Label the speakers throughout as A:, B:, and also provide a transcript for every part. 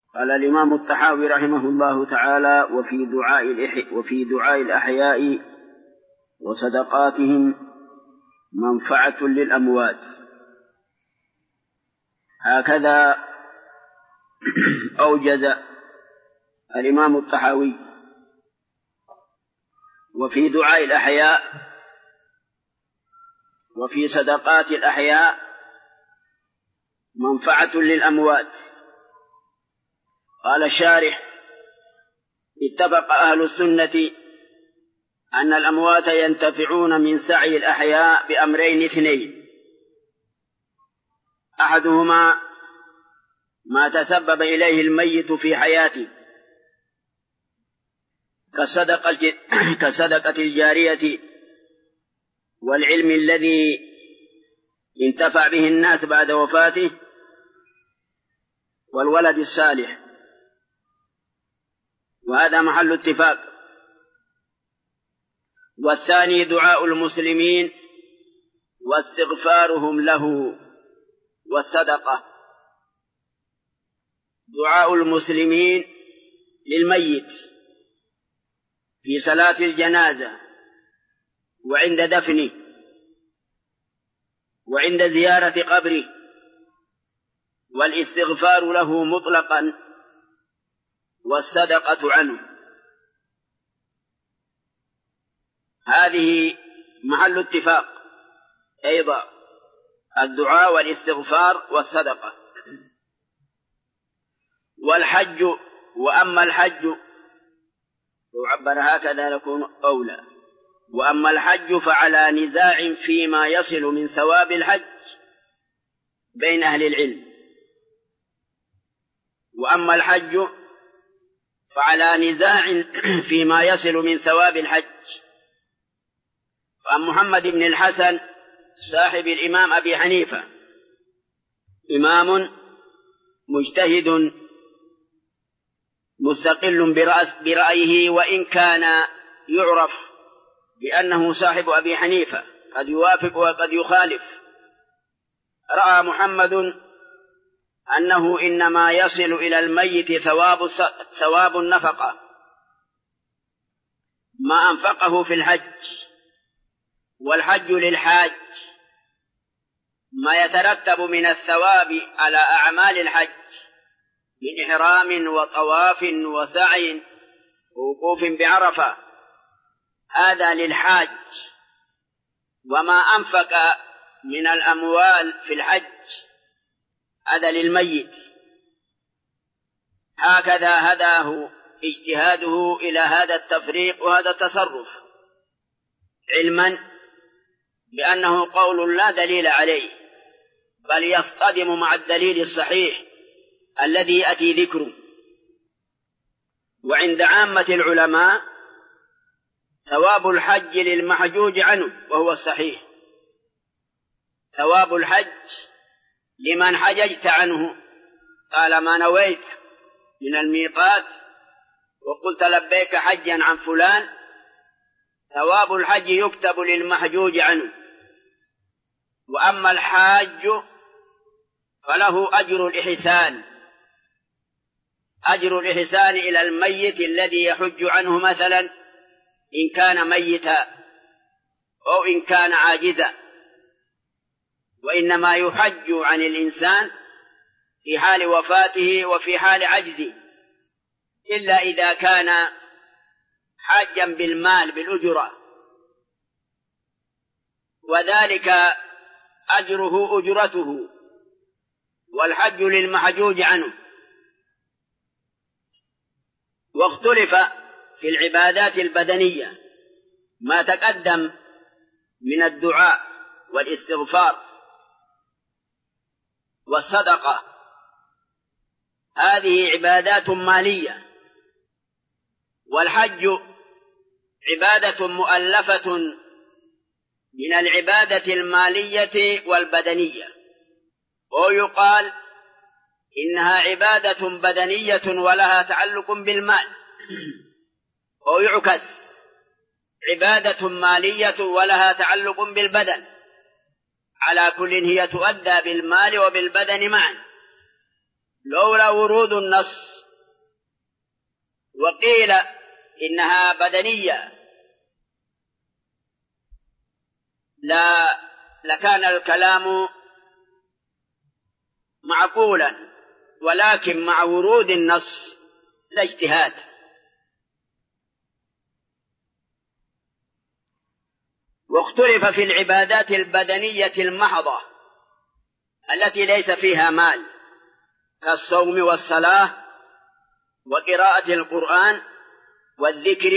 A: قال الإمام الطحاوي رحمه الله تعالى: وفي دعاء الأحياء وصدقاتهم منفعة للأموات. هكذا أوجز الإمام الطحاوي: وفي دعاء الأحياء وفي صدقات الأحياء منفعة للأموات. قال الشارح: اتفق أهل السنة أن الأموات ينتفعون من سعي الأحياء بأمرين اثنين: أحدهما ما تسبب إليه الميت في حياته كصدقة الجارية والعلم الذي انتفع به الناس بعد وفاته والولد الصالح، وهذا محل اتفاق. والثاني دعاء المسلمين واستغفارهم له والصدقة. دعاء المسلمين للميت في صلاة الجنازة وعند دفنه وعند زيارة قبره، والاستغفار له مطلقا، والصدقة عنه. هذه محل اتفاق أيضا: الدعاء والاستغفار والصدقة. والحج، وأما الحج لو عبر هكذا يكون أولى: وأما الحج فعلى نزاع فيما يصل من ثواب الحج بين أهل العلم. وأما الحج فعلى نزاع فيما يصل من ثواب الحج. فعن محمد بن الحسن صاحب الإمام أبي حنيفة، إمام مجتهد مستقل برأيه، وإن كان يعرف بأنه صاحب أبي حنيفة، قد يوافق وقد يخالف. رأى محمد أنه إنما يصل إلى الميت ثواب النفقة ما أنفقه في الحج، والحج للحاج ما يترتب من الثواب على أعمال الحج من إحرام وطواف وسعي ووقوف بعرفة، هذا للحاج. وما أنفق من الأموال في الحج هذا للميت. هكذا هداه اجتهاده إلى هذا التفريق وهذا التصرف، علما بأنه قول لا دليل عليه، بل يصطدم مع الدليل الصحيح الذي يأتي ذكره. وعند عامة العلماء ثواب الحج للمحجوج عنه، وهو الصحيح. ثواب الحج لمن حججت عنه، قال ما نويت من الميقات وقلت لبيك حجا عن فلان، ثواب الحج يكتب للمحجوج عنه. وأما الحاج فله أجر الإحسان إلى الميت الذي يحج عنه، مثلا إن كان ميتا أو إن كان عاجزا. وإنما يحج عن الإنسان في حال وفاته وفي حال عجزه، إلا إذا كان حاجا بالمال بالأجرة، وذلك أجره أجرته، والحج للمحجوج عنه. واختلف في العبادات البدنية ما تقدم من الدعاء والاستغفار والصدقة، هذه عبادات مالية، والحج عبادة مؤلفة من العبادة المالية والبدنية. ويقال إنها عبادة بدنية ولها تعلق بالمال، ويعكس عبادة مالية ولها تعلق بالبدن. على كل هي تؤدى بالمال وبالبدن معا، لولا ورود النص وقيل إنها بدنية لكان الكلام معقولا، ولكن مع ورود النص لا اجتهاد. واختلف في العبادات البدنية المحضة التي ليس فيها مال كالصوم والصلاة وقراءة القرآن والذكر.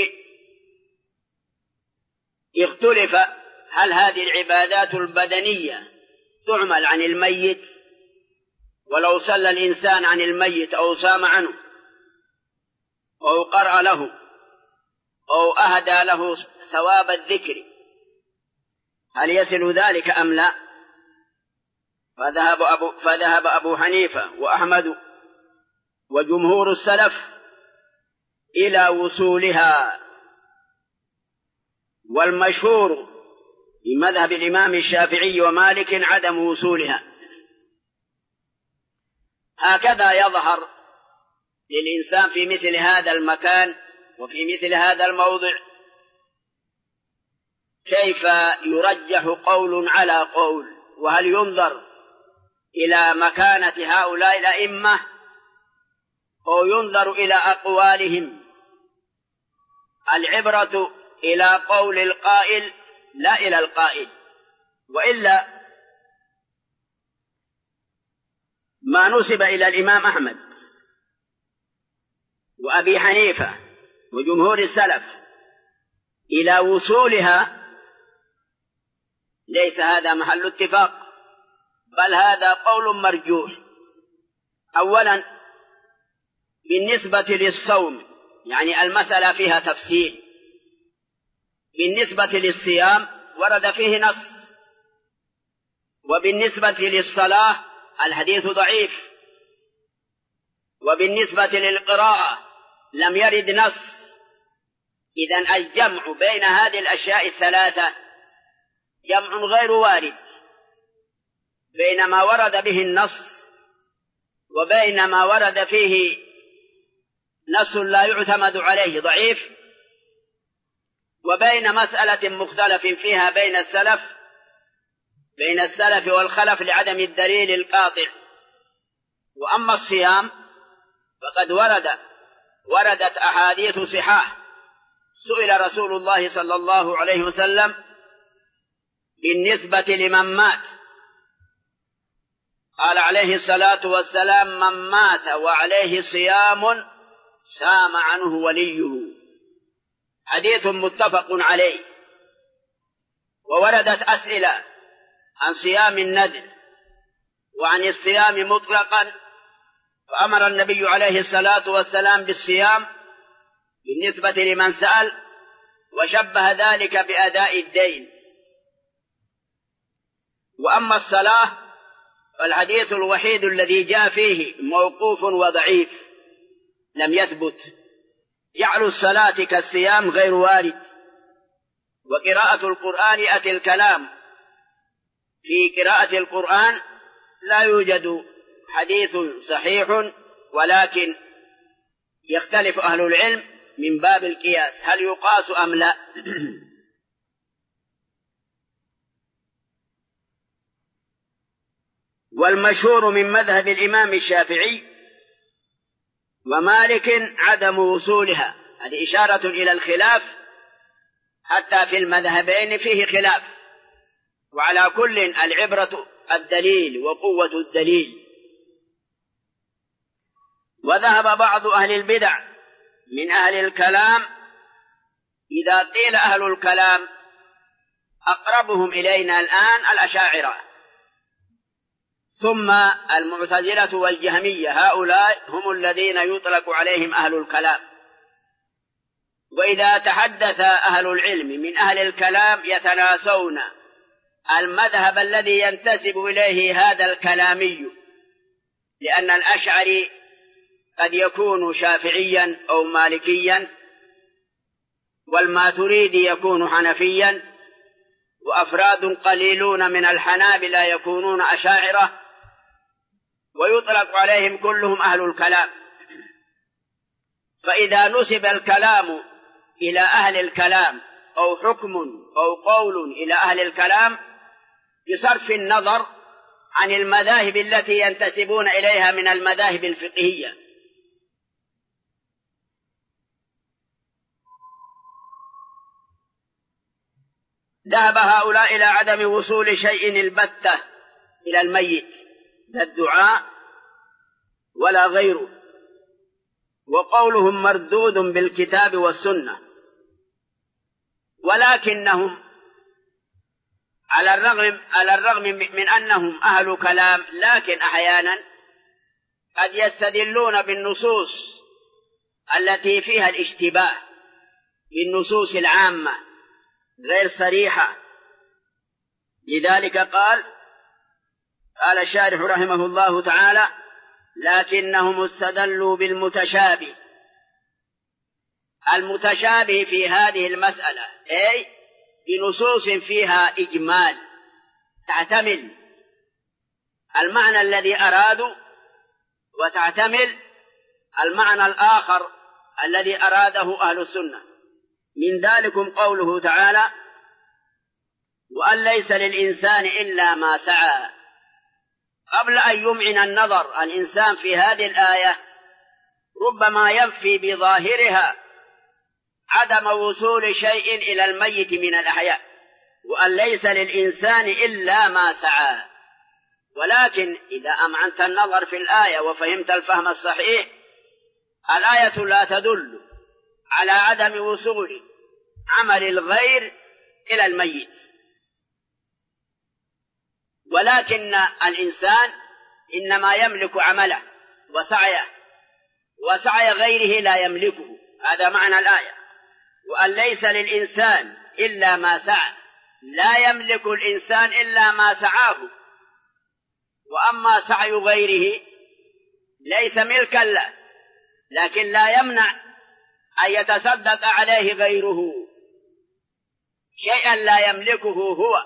A: اختلف هل هذه العبادات البدنية تعمل عن الميت، ولو صلى الإنسان عن الميت أو صام عنه أو قرأ له أو أهدى له ثواب الذكر، هل يصل ذلك أم لا؟ فذهب أبو حنيفة وأحمد وجمهور السلف إلى وصولها، والمشهور في مذهب الإمام الشافعي ومالك عدم وصولها. هكذا يظهر للإنسان في مثل هذا المكان وفي مثل هذا الموضع كيف يرجح قول على قول، وهل ينظر إلى مكانة هؤلاء الأئمة أو ينظر إلى أقوالهم. العبرة إلى قول القائل لا إلى القائل، وإلا ما نسب إلى الإمام أحمد وأبي حنيفة وجمهور السلف إلى وصولها ليس هذا محل اتفاق، بل هذا قول مرجوح. أولا بالنسبة للصوم يعني المسألة فيها تفصيل، بالنسبة للصيام ورد فيه نص، وبالنسبة للصلاة الحديث ضعيف، وبالنسبة للقراءة لم يرد نص. إذن الجمع بين هذه الأشياء الثلاثة جمع غير وارد، بين ما ورد به النص وبين ما ورد فيه نص لا يعتمد عليه ضعيف، وبين مسألة مختلف فيها بين السلف والخلف لعدم الدليل القاطع. وأما الصيام فقد وردت أحاديث صحاح. سئل رسول الله صلى الله عليه وسلم بالنسبة لمن مات، قال عليه الصلاة والسلام: من مات وعليه صيام سام عنه وليه. حديث متفق عليه. ووردت أسئلة عن صيام النذر وعن الصيام مطلقا، فأمر النبي عليه الصلاة والسلام بالصيام بالنسبة لمن سأل، وشبه ذلك بأداء الدين. وأما الصلاة فالحديث الوحيد الذي جاء فيه موقوف وضعيف لم يثبت. جعل الصلاة كالصيام غير وارد. وقراءة القرآن يأتي الكلام في قراءة القرآن لا يوجد حديث صحيح، ولكن يختلف أهل العلم من باب القياس هل يقاس أم لا. والمشهور من مذهب الإمام الشافعي ومالك عدم وصولها. هذه إشارة إلى الخلاف، حتى في المذهبين فيه خلاف، وعلى كل العبرة الدليل وقوة الدليل. وذهب بعض أهل البدع من أهل الكلام، إذا قيل أهل الكلام أقربهم إلينا الآن الأشاعرة، ثم المعتزلة والجهمية، هؤلاء هم الذين يطلق عليهم أهل الكلام. وإذا تحدث أهل العلم من أهل الكلام يتناسون المذهب الذي ينتسب إليه هذا الكلامي، لأن الأشعري قد يكون شافعيا أو مالكيا، والماتريدي يكون حنفيا، وأفراد قليلون من الحنابلة يكونون أشاعرة، ويطلق عليهم كلهم أهل الكلام. فإذا نسب الكلام إلى أهل الكلام أو حكم أو قول إلى أهل الكلام بصرف النظر عن المذاهب التي ينتسبون إليها من المذاهب الفقهية، ذهب هؤلاء إلى عدم وصول شيء البتة إلى الميت، لا الدعاء ولا غيره، وقولهم مردود بالكتاب والسنة. ولكنهم على الرغم من أنهم أهل كلام، لكن أحيانا قد يستدلون بالنصوص التي فيها الاشتباه بالنصوص العامة غير صريحة. لذلك قال الشارح رحمه الله تعالى: لكنهم استدلوا بالمتشابه. المتشابه في هذه المسألة أي بنصوص فيها إجمال تعتمل المعنى الذي أرادوا وتعتمل المعنى الآخر الذي أراده أهل السنة. من ذلكم قوله تعالى: وأن ليس للإنسان إلا ما سعى. قبل أن يمعن النظر الإنسان في هذه الآية ربما ينفي بظاهرها عدم وصول شيء إلى الميت من الأحياء، وأن ليس للإنسان إلا ما سعى. ولكن إذا أمعنت النظر في الآية وفهمت الفهم الصحيح، الآية لا تدل على عدم وصول عمل الغير إلى الميت، ولكن الإنسان إنما يملك عمله وسعيه، وسعي غيره لا يملكه. هذا معنى الآية: وأن ليس للإنسان إلا ما سعى. لا يملك الإنسان إلا ما سعاه، وأما سعي غيره ليس ملكا له، لكن لا يمنع أن يتصدق عليه غيره شيئا لا يملكه هو.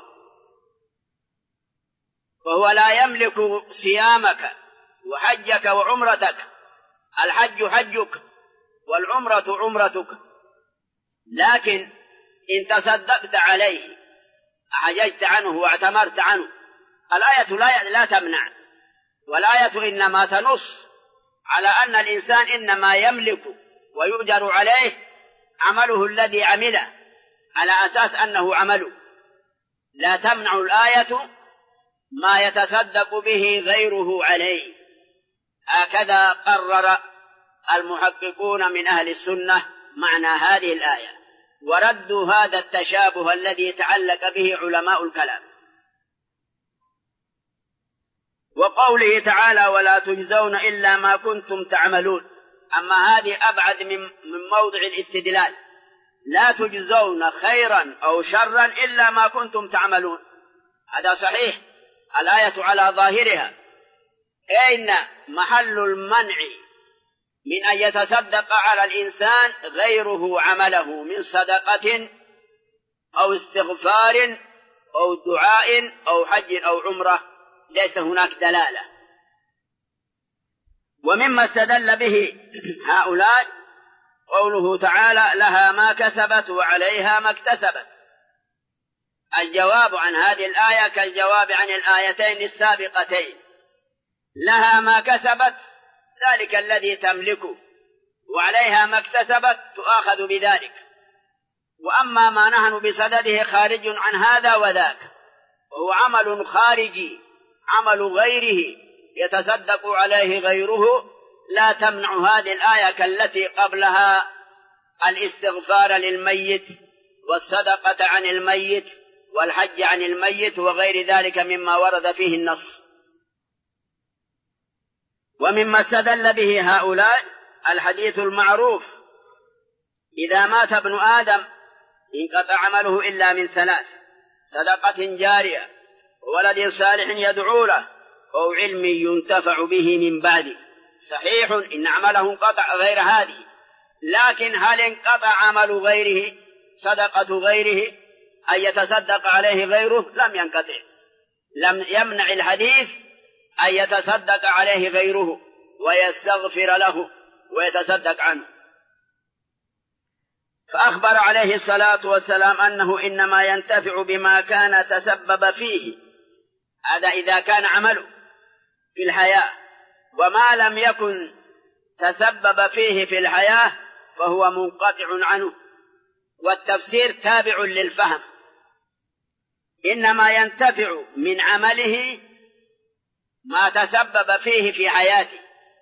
A: وهو لا يملك صيامك وحجك وعمرتك. الحج حجك والعمرة عمرتك، لكن إن تصدقت عليه، حججت عنه واعتمرت عنه، الآية لا تمنع، والآية إنما تنص على أن الإنسان إنما يملك ويؤجر عليه عمله الذي عمله على أساس أنه عمله. لا تمنع الآية ما يتصدق به غيره عليه. هكذا قرر المحققون من أهل السنة معنى هذه الآية، وردوا هذا التشابه الذي تعلق به علماء الكلام. وقوله تعالى: ولا تجزون إلا ما كنتم تعملون. أما هذه أبعد من موضع الاستدلال. لا تجزون خيرا أو شرا إلا ما كنتم تعملون. هذا صحيح، الآية على ظاهرها، أين محل المنع من أن يتصدق على الإنسان غيره عمله من صدقة أو استغفار أو دعاء أو حج أو عمرة؟ ليس هناك دلالة. ومما استدل به هؤلاء قوله تعالى: لها ما كسبت وعليها ما اكتسبت. الجواب عن هذه الآية كالجواب عن الآيتين السابقتين. لها ما كسبت، ذلك الذي تملكه، وعليها ما اكتسبت، تؤاخذ بذلك. وأما ما نحن بصدده خارج عن هذا وذاك، وهو عمل خارجي، عمل غيره يتصدق عليه غيره، لا تمنع هذه الآية كالتي قبلها الاستغفار للميت والصدقة عن الميت والحج عن الميت وغير ذلك مما ورد فيه النص. ومما استدل به هؤلاء الحديث المعروف: إذا مات ابن آدم انقطع عمله إلا من ثلاث: صدقة جارية، وولد صالح يدعو له، أو علم ينتفع به من بعده. صحيح إن عمله انقطع غير هذه، لكن هل انقطع عمل غيره، صدقة غيره، أن يتصدق عليه غيره؟ لم ينقطع. لم يمنع الحديث أن يتصدق عليه غيره ويستغفر له ويتصدق عنه. فأخبر عليه الصلاة والسلام أنه إنما ينتفع بما كان تسبب فيه، هذا إذا كان عمله في الحياة، وما لم يكن تسبب فيه في الحياة فهو منقطع عنه، والتفسير تابع للفهم. إنما ينتفع من عمله ما تسبب فيه في حياته،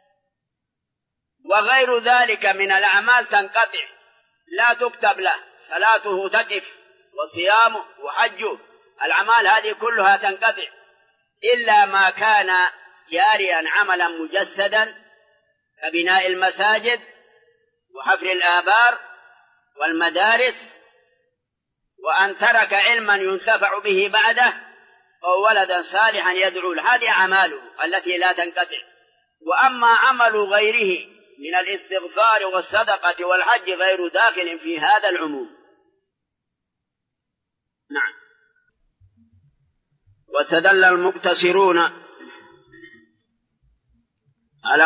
A: وغير ذلك من الأعمال تنقطع لا تكتب له، صلاته تقف وصيامه وحجه، الأعمال هذه كلها تنقطع إلا ما كان جاريا عملا مجسدا كبناء المساجد وحفر الآبار والمدارس، وأن ترك علما ينتفع به بعده أو ولدا صالحا يدعو له، هذه أعماله التي لا تنقطع. وأما عمل غيره من الاستغفار والصدقة والحج غير داخل في هذا العموم. نعم. واستدل المقتصرون على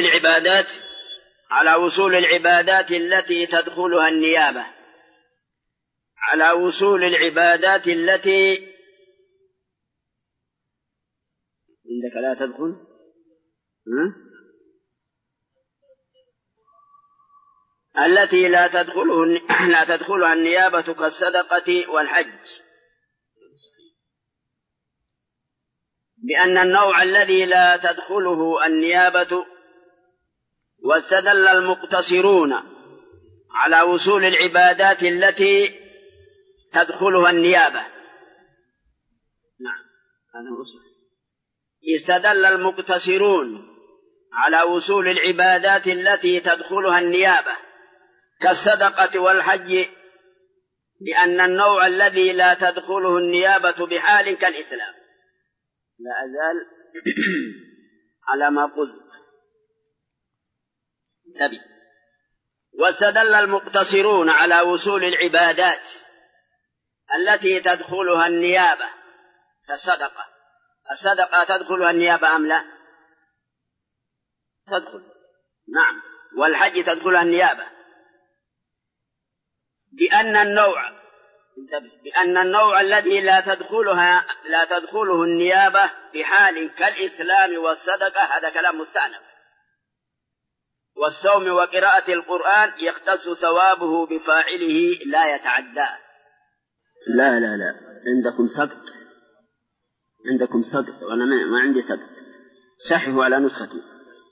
A: وصول العبادات التي تدخلها النيابة، على وصول العبادات التي عندك لا تدخل التي لا تدخلها النيابة كالصدقة والحج، بأن النوع الذي لا تدخله النيابة. واستدل المقتصرون على وصول العبادات التي تدخلها النيابة. نعم، هذا أصل. استدل المقتصرون على وصول العبادات التي تدخلها النيابة كالصدقة والحج، لأن النوع الذي لا تدخله النيابة بحال كالإسلام. لا أزال على ما قلت. نبي. واستدل المقتصرون على وصول العبادات التي تدخلها النيابة كالصدقة. الصدقة تدخلها النيابة أم لا؟ تدخل. نعم. والحج تدخلها النيابة، بأن النوع الذي لا تدخله النيابة بحال كالإسلام والصدقة، هذا كلام مستأنف. والصوم وقراءة القرآن يختص ثوابه بفاعله لا يتعداه. لا عندكم سقط وأنا ما عندي سقط، صححوا على نسختي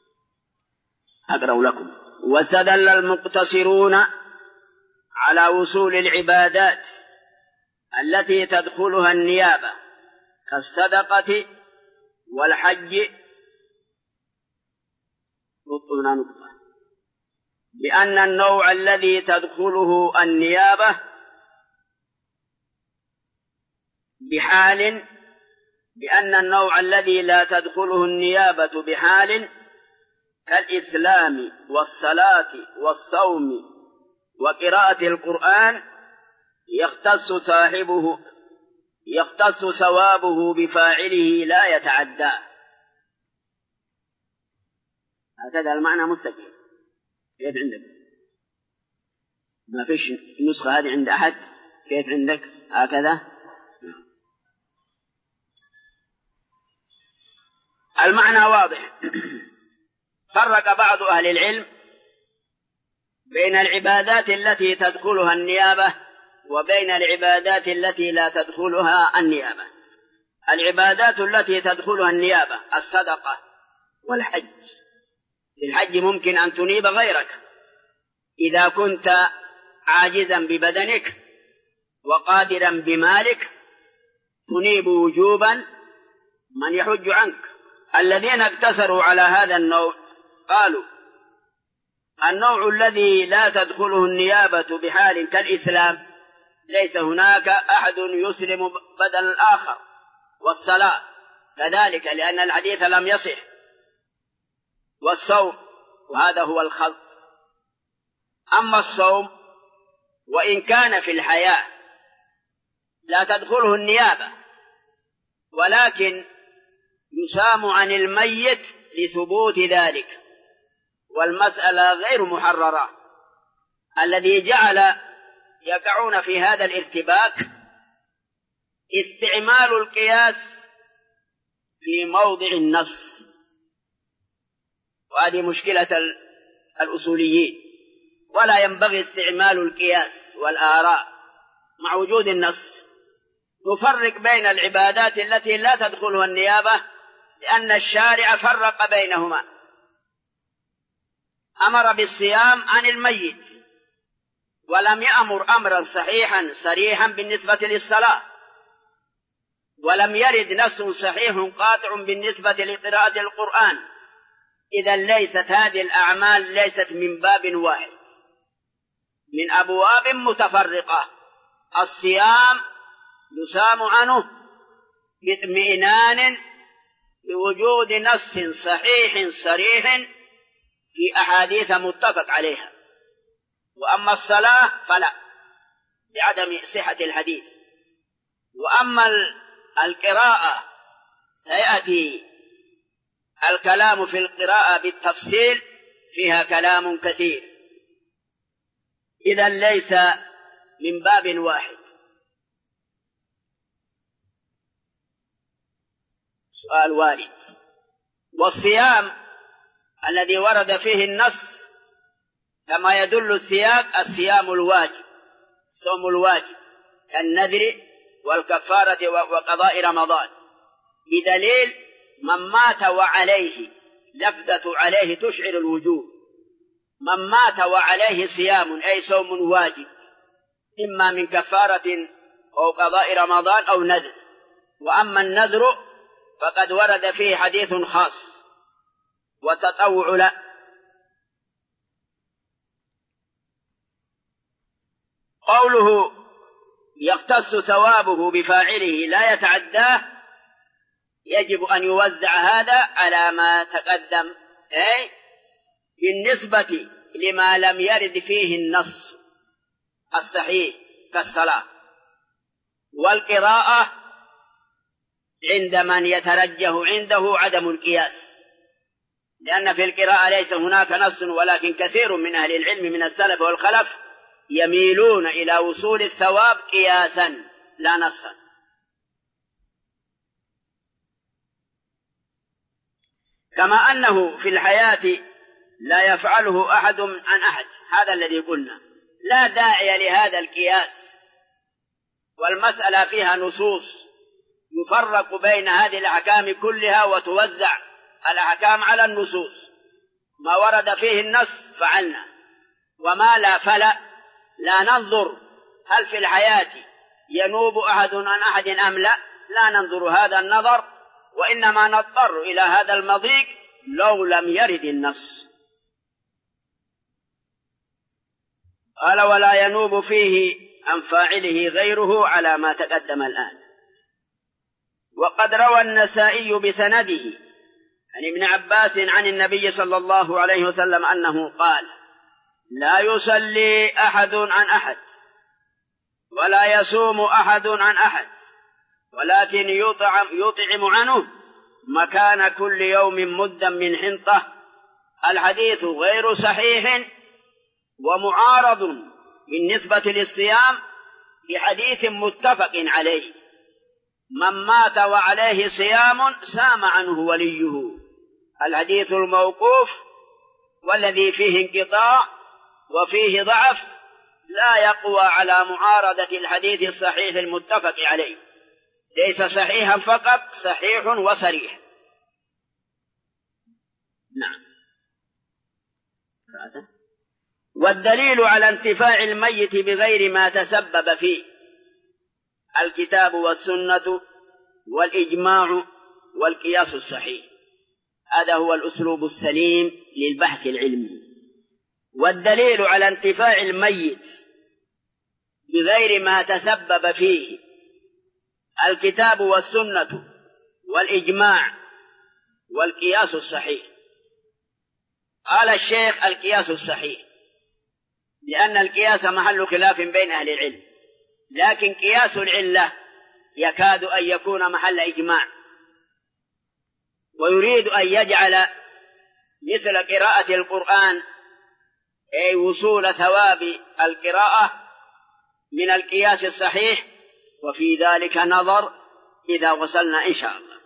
A: أقرأ لكم. واستدل المقتصرون على وصول العبادات التي تدخلها النيابة كالصدقة والحج بأن النوع الذي تدخله النيابة بأن النوع الذي لا تدخله النيابة بحال كالإسلام والصلاة والصوم وقراءة القرآن يختص ثوابه بفاعله لا يتعدى. هكذا المعنى مستقيم. كيف عندك؟ ما فيش نسخة هذه عند أحد؟ كيف عندك؟ هكذا المعنى واضح. فرق بعض أهل العلم بين العبادات التي تدخلها النيابة وبين العبادات التي لا تدخلها النيابة. العبادات التي تدخلها النيابة الصدقة والحج. في الحج ممكن أن تنيب غيرك إذا كنت عاجزا ببدنك وقادرا بمالك، تنيب وجوبا من يحج عنك. الذين اقتصروا على هذا النوع قالوا النوع الذي لا تدخله النيابة بحال كالإسلام ليس هناك أحد يسلم بدل الآخر، والصلاة كذلك لأن الحديث لم يصح، والصوم وهذا هو الخلط. أما الصوم وإن كان في الحياة لا تدخله النيابة، ولكن يسام عن الميت لثبوت ذلك، والمسألة غير محررة. الذي جعل يقعون في هذا الارتباك استعمال القياس في موضع النص، وهذه مشكلة الأصوليين، ولا ينبغي استعمال القياس والآراء مع وجود النص. نفرق بين العبادات التي لا تدخلها النيابة لأن الشارع فرق بينهما، أمر بالصيام عن الميت ولم يأمر أمرا صحيحا صريحا بالنسبة للصلاة، ولم يرد نص صحيح قاطع بالنسبة لقراءة القرآن. إذا ليست هذه الأعمال ليست من باب واحد، من أبواب متفرقة. الصيام يسام عنه باطمئنان بوجود نص صحيح صريح في أحاديث متفق عليها، وأما الصلاة فلا بعدم صحة الحديث. وأما القراءة سيأتي الكلام في القراءة بالتفصيل، فيها كلام كثير، إذا ليس من باب واحد. سؤال وارد. والصيام الذي ورد فيه النص كما يدل السياق الصيام الواجب، صوم الواجب كالنذر والكفارة وقضاء رمضان، بدليل من مات وعليه، لفظة عليه تشعر الوجوب، من مات وعليه صيام أي صوم واجب إما من كفارة أو قضاء رمضان أو نذر. وأما النذر فقد ورد فيه حديث خاص، وتطوع لا. قوله يختص ثوابه بفاعله لا يتعداه، يجب أن يوزع هذا على ما تقدم، أي بالنسبة لما لم يرد فيه النص الصحيح كالصلاة. والقراءة عند من يترجح عنده عدم القياس، لأن في القراءة ليس هناك نص، ولكن كثير من أهل العلم من السلف والخلف يميلون إلى وصول الثواب قياسا لا نصا. كما أنه في الحياة لا يفعله أحد عن أحد، هذا الذي قلنا، لا داعي لهذا القياس، والمسألة فيها نصوص يفرق بين هذه الأحكام كلها وتوزع الأحكام على النصوص. ما ورد فيه النص فعلنا، وما لا فلا. لا ننظر هل في الحياة ينوب أحد عن أحد أم لا، لا ننظر هذا النظر، وإنما نضطر إلى هذا المضيق لو لم يرد النص. قال ولا ينوب فيه عن فاعله غيره على ما تقدم الآن. وقد روى النسائي بسنده عن ابن عباس عن النبي صلى الله عليه وسلم أنه قال لا يصلي أحد عن أحد ولا يصوم أحد عن أحد، ولكن يطعم عنه مكان كل يوم مدا من حنطة. الحديث غير صحيح ومعارض بالنسبة للصيام بحديث متفق عليه: من مات وعليه صيام سام عنه وليه. الحديث الموقوف والذي فيه انقطاع وفيه ضعف لا يقوى على معارضة الحديث الصحيح المتفق عليه، ليس صحيحا فقط، صحيح وصريح. نعم. والدليل على انتفاع الميت بغير ما تسبب فيه الكتاب والسنة والإجماع والقياس الصحيح. هذا هو الأسلوب السليم للبحث العلمي. والدليل على انتفاع الميت بغير ما تسبب فيه الكتاب والسنة والإجماع والقياس الصحيح. قال الشيخ القياس الصحيح لأن القياس محل خلاف بين أهل العلم، لكن قياس العلة يكاد أن يكون محل إجماع، ويريد أن يجعل مثل قراءة القرآن أي وصول ثواب القراءة من القياس الصحيح، وفي ذلك نظر إذا وصلنا إن شاء الله.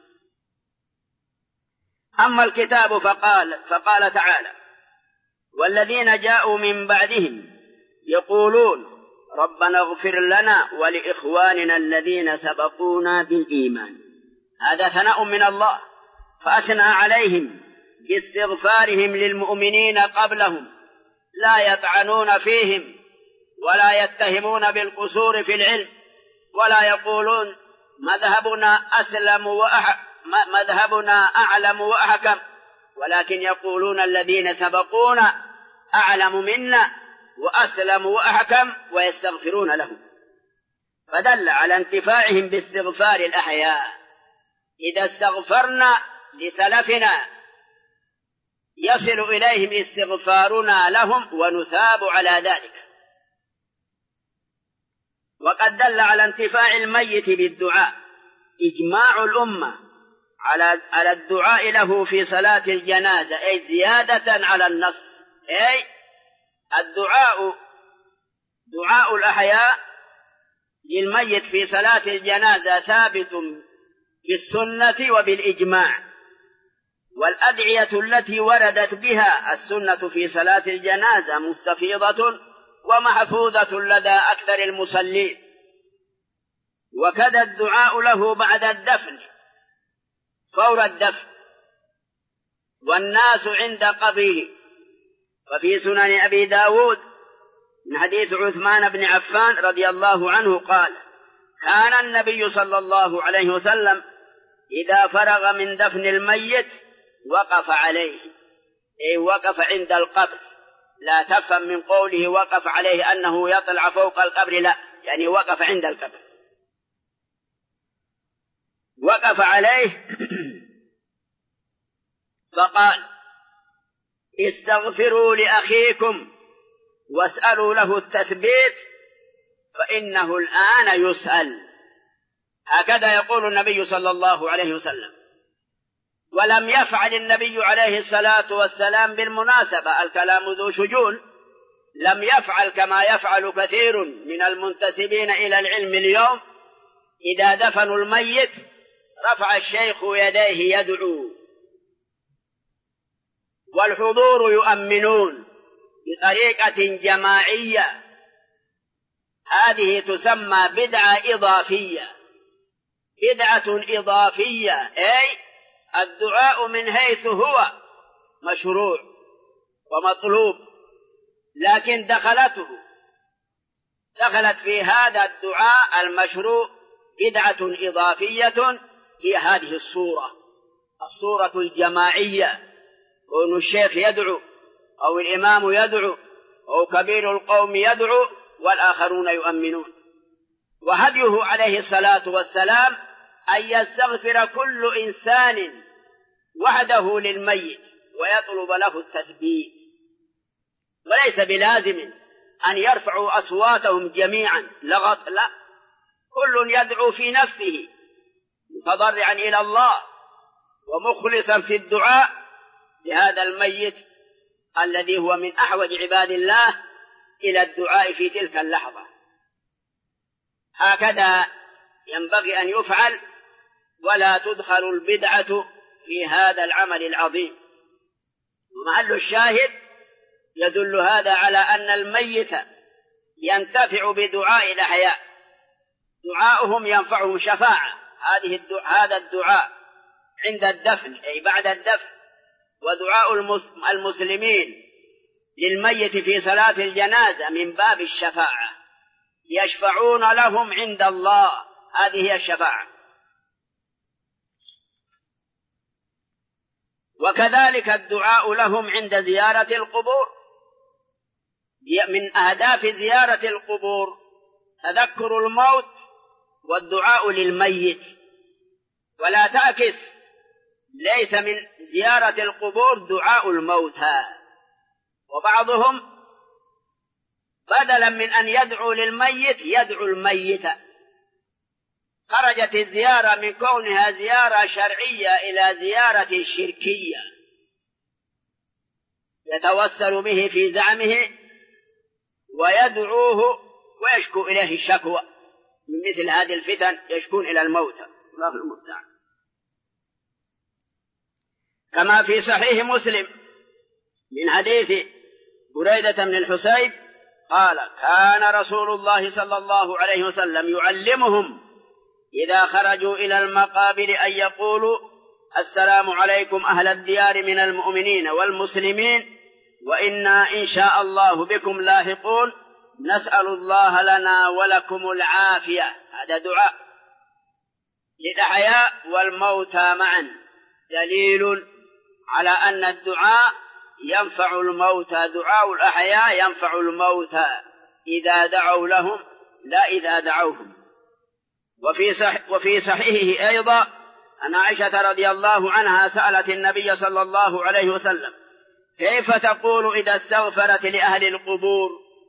A: أما الكتاب فقال تعالى: والذين جاءوا من بعدهم يقولون ربنا اغفر لنا ولإخواننا الذين سبقونا بالإيمان. هذا ثناء من الله، فأثنى عليهم باستغفارهم للمؤمنين قبلهم، لا يطعنون فيهم ولا يتهمون بالقصور في العلم، ولا يقولون مذهبنا أعلم وأحكم، ولكن يقولون الذين سبقونا أعلم منا وأسلم وأحكم، ويستغفرون لهم. فدل على انتفاعهم باستغفار الأحياء. إذا استغفرنا لسلفنا يصل إليهم استغفارنا لهم ونثاب على ذلك. وقد دل على انتفاع الميت بالدعاء إجماع الأمة على الدعاء له في صلاة الجنازة، أي زيادة على النص. أي دعاء الأحياء للميت في صلاة الجنازة ثابت بالسنة وبالإجماع، والأدعية التي وردت بها السنة في صلاة الجنازة مستفيضة ومحفوظة لدى أكثر المصلين. وكذا الدعاء له بعد الدفن فور الدفن والناس عند قبره. وفي سنن أبي داود من حديث عثمان بن عفان رضي الله عنه قال: كان النبي صلى الله عليه وسلم إذا فرغ من دفن الميت وقف عليه، أي وقف عند القبر. لا تفهم من قوله وقف عليه أنه يطلع فوق القبر، لا، يعني وقف عند القبر، وقف عليه فقال: استغفروا لأخيكم واسألوا له التثبيت فإنه الآن يسأل. هكذا يقول النبي صلى الله عليه وسلم. ولم يفعل النبي عليه الصلاة والسلام، بالمناسبة الكلام ذو شجون، لم يفعل كما يفعل كثير من المنتسبين إلى العلم اليوم. إذا دفنوا الميت رفع الشيخ يديه يدعو، والحضور يؤمنون بطريقة جماعية. هذه تسمى بدعة إضافية، أي الدعاء من حيث هو مشروع ومطلوب، لكن دخلت في هذا الدعاء المشروع بدعة إضافية، هي هذه الصورة الجماعية، كون الشيخ يدعو أو الإمام يدعو أو كبير القوم يدعو والآخرون يؤمنون. وهديه عليه الصلاة والسلام أن يستغفر كل إنسان وحده للميت ويطلب له التثبيت، وليس بلازم أن يرفعوا أصواتهم جميعا لغط، لا، كل يدعو في نفسه متضرعا إلى الله ومخلصا في الدعاء لهذا الميت الذي هو من أحوج عباد الله إلى الدعاء في تلك اللحظة. هكذا ينبغي أن يفعل، ولا تدخل البدعة في هذا العمل العظيم. ومحل الشاهد يدل هذا على أن الميت ينتفع بدعاء الأحياء، دعاؤهم ينفعهم شفاعة. هذا الدعاء عند الدفن، أي بعد الدفن، ودعاء المسلمين للميت في صلاة الجنازة من باب الشفاعة، يشفعون لهم عند الله، هذه هي الشفاعة. وكذلك الدعاء لهم عند زيارة القبور. من أهداف زيارة القبور تذكر الموت والدعاء للميت، ولا تعكس، ليس من زيارة القبور دعاء الموتى. وبعضهم بدلا من أن يدعو للميت يدعو الميت. خرجت الزيارة من كونها زيارة شرعية إلى زيارة شركية، يتوسل به في زعمه ويدعوه ويشكو إليه الشكوى من مثل هذه الفتن، يشكون إلى الموتى، الله المستعان. كما في صحيح مسلم من حديث بريدة بن الحسيب قال: كان رسول الله صلى الله عليه وسلم يعلمهم إذا خرجوا إلى المقابر أن يقولوا: السلام عليكم أهل الديار من المؤمنين والمسلمين، وإنا إن شاء الله بكم لاحقون، نسأل الله لنا ولكم العافية. هذا دعاء للأحياء والموتى معا، دليل على أن الدعاء ينفع الموتى، دعاء الأحياء ينفع الموتى إذا دعوا لهم لا إذا دعوهم. وفي صحيحه أيضا أن عائشة رضي الله عنها سألت النبي صلى الله عليه وسلم: كيف تقول إذا استغفرت لأهل القبور؟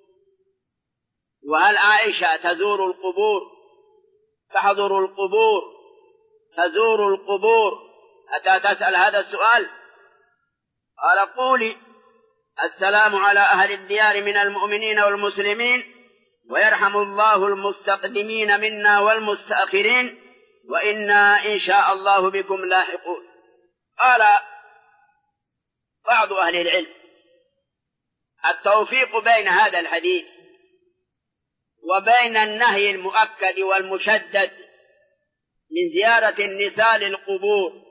A: وهل عائشة تزور القبور، تحضر القبور، تزور القبور حتى تسأل هذا السؤال؟ قال: قولي: السلام على أهل الديار من المؤمنين والمسلمين، ويرحم الله المستقدمين منا والمستأخرين، وإنا إن شاء الله بكم لاحقون. قال بعض أهل العلم: التوفيق بين هذا الحديث وبين النهي المؤكد والمشدد من زيارة النساء للقبور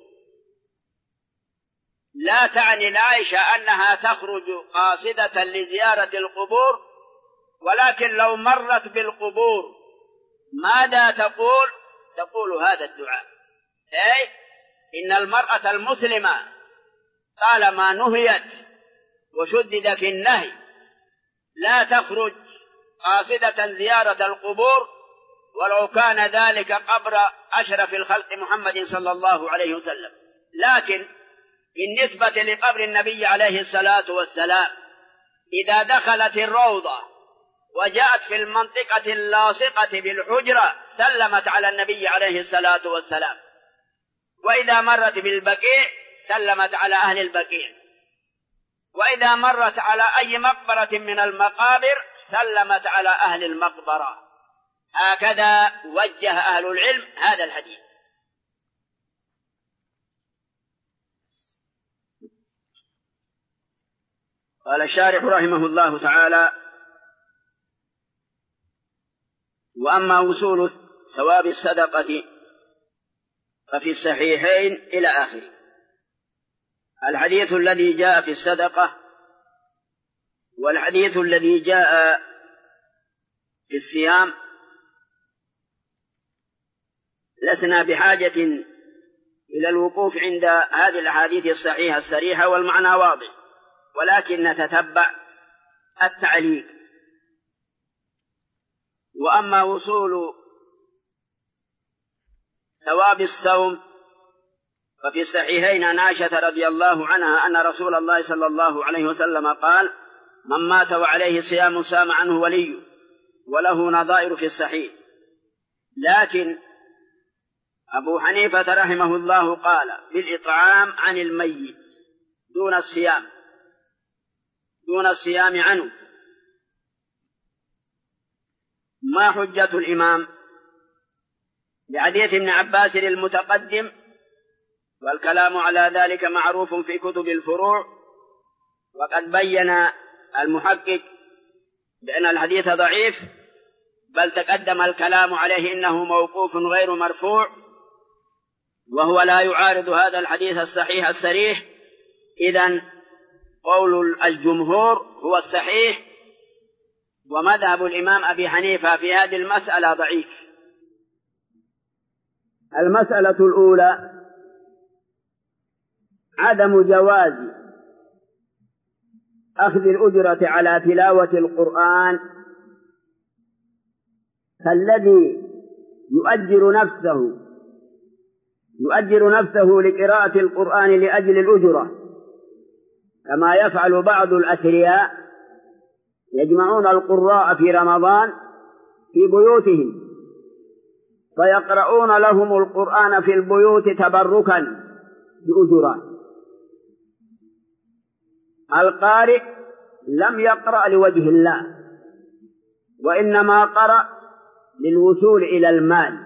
A: لا تعني لعائشة أنها تخرج قاصدة لزيارة القبور، ولكن لو مرت بالقبور ماذا تقول؟ تقول هذا الدعاء: أي إن المرأة المسلمة طالما نهيت وشدد في النهي لا تخرج قاصدة زيارة القبور، ولو كان ذلك قبر أشرف الخلق محمد صلى الله عليه وسلم. لكن بالنسبة لقبر النبي عليه الصلاة والسلام، إذا دخلت الروضة وجاءت في المنطقة اللاصقة بالحجرة سلمت على النبي عليه الصلاة والسلام، وإذا مرت بالبقيع سلمت على أهل البقيع، وإذا مرت على أي مقبرة من المقابر سلمت على أهل المقبرة. هكذا وجه أهل العلم هذا الحديث. قال الشارح رحمه الله تعالى: وأما وصول ثواب الصدقة ففي الصحيحين إلى آخره. الحديث الذي جاء في الصدقة والحديث الذي جاء في الصيام لسنا بحاجة إلى الوقوف عند هذه الأحاديث الصحيحة الصريحة والمعنى واضح، ولكن نتتبع التعليق. وأما وصول ثواب الصوم ففي الصحيحين عن عائشة رضي الله عنها أن رسول الله صلى الله عليه وسلم قال: من مات وعليه صيام صام عنه وليه، وله نظائر في الصحيح. لكن أبو حنيفة رحمه الله قال بالإطعام عن الميت دون الصيام عنه. ما حجة الإمام؟ بحديث ابن عباس المتقدم، والكلام على ذلك معروف في كتب الفروع، وقد بين المحقق بأن الحديث ضعيف، بل تقدم الكلام عليه إنه موقوف غير مرفوع، وهو لا يعارض هذا الحديث الصحيح الصريح. إذن قول الجمهور هو الصحيح، ومذهب الإمام أبي حنيفة في هذه المسألة ضعيف. المسألة الأولى: عدم جواز أخذ الأجرة على تلاوة القرآن، فالذي يؤجر نفسه لقراءة القرآن لأجل الأجرة، كما يفعل بعض الأثرياء يجمعون القراء في رمضان في بيوتهم فيقرؤون لهم القرآن في البيوت تبركا بأجرات. القارئ لم يقرأ لوجه الله، وإنما قرأ للوصول إلى المال.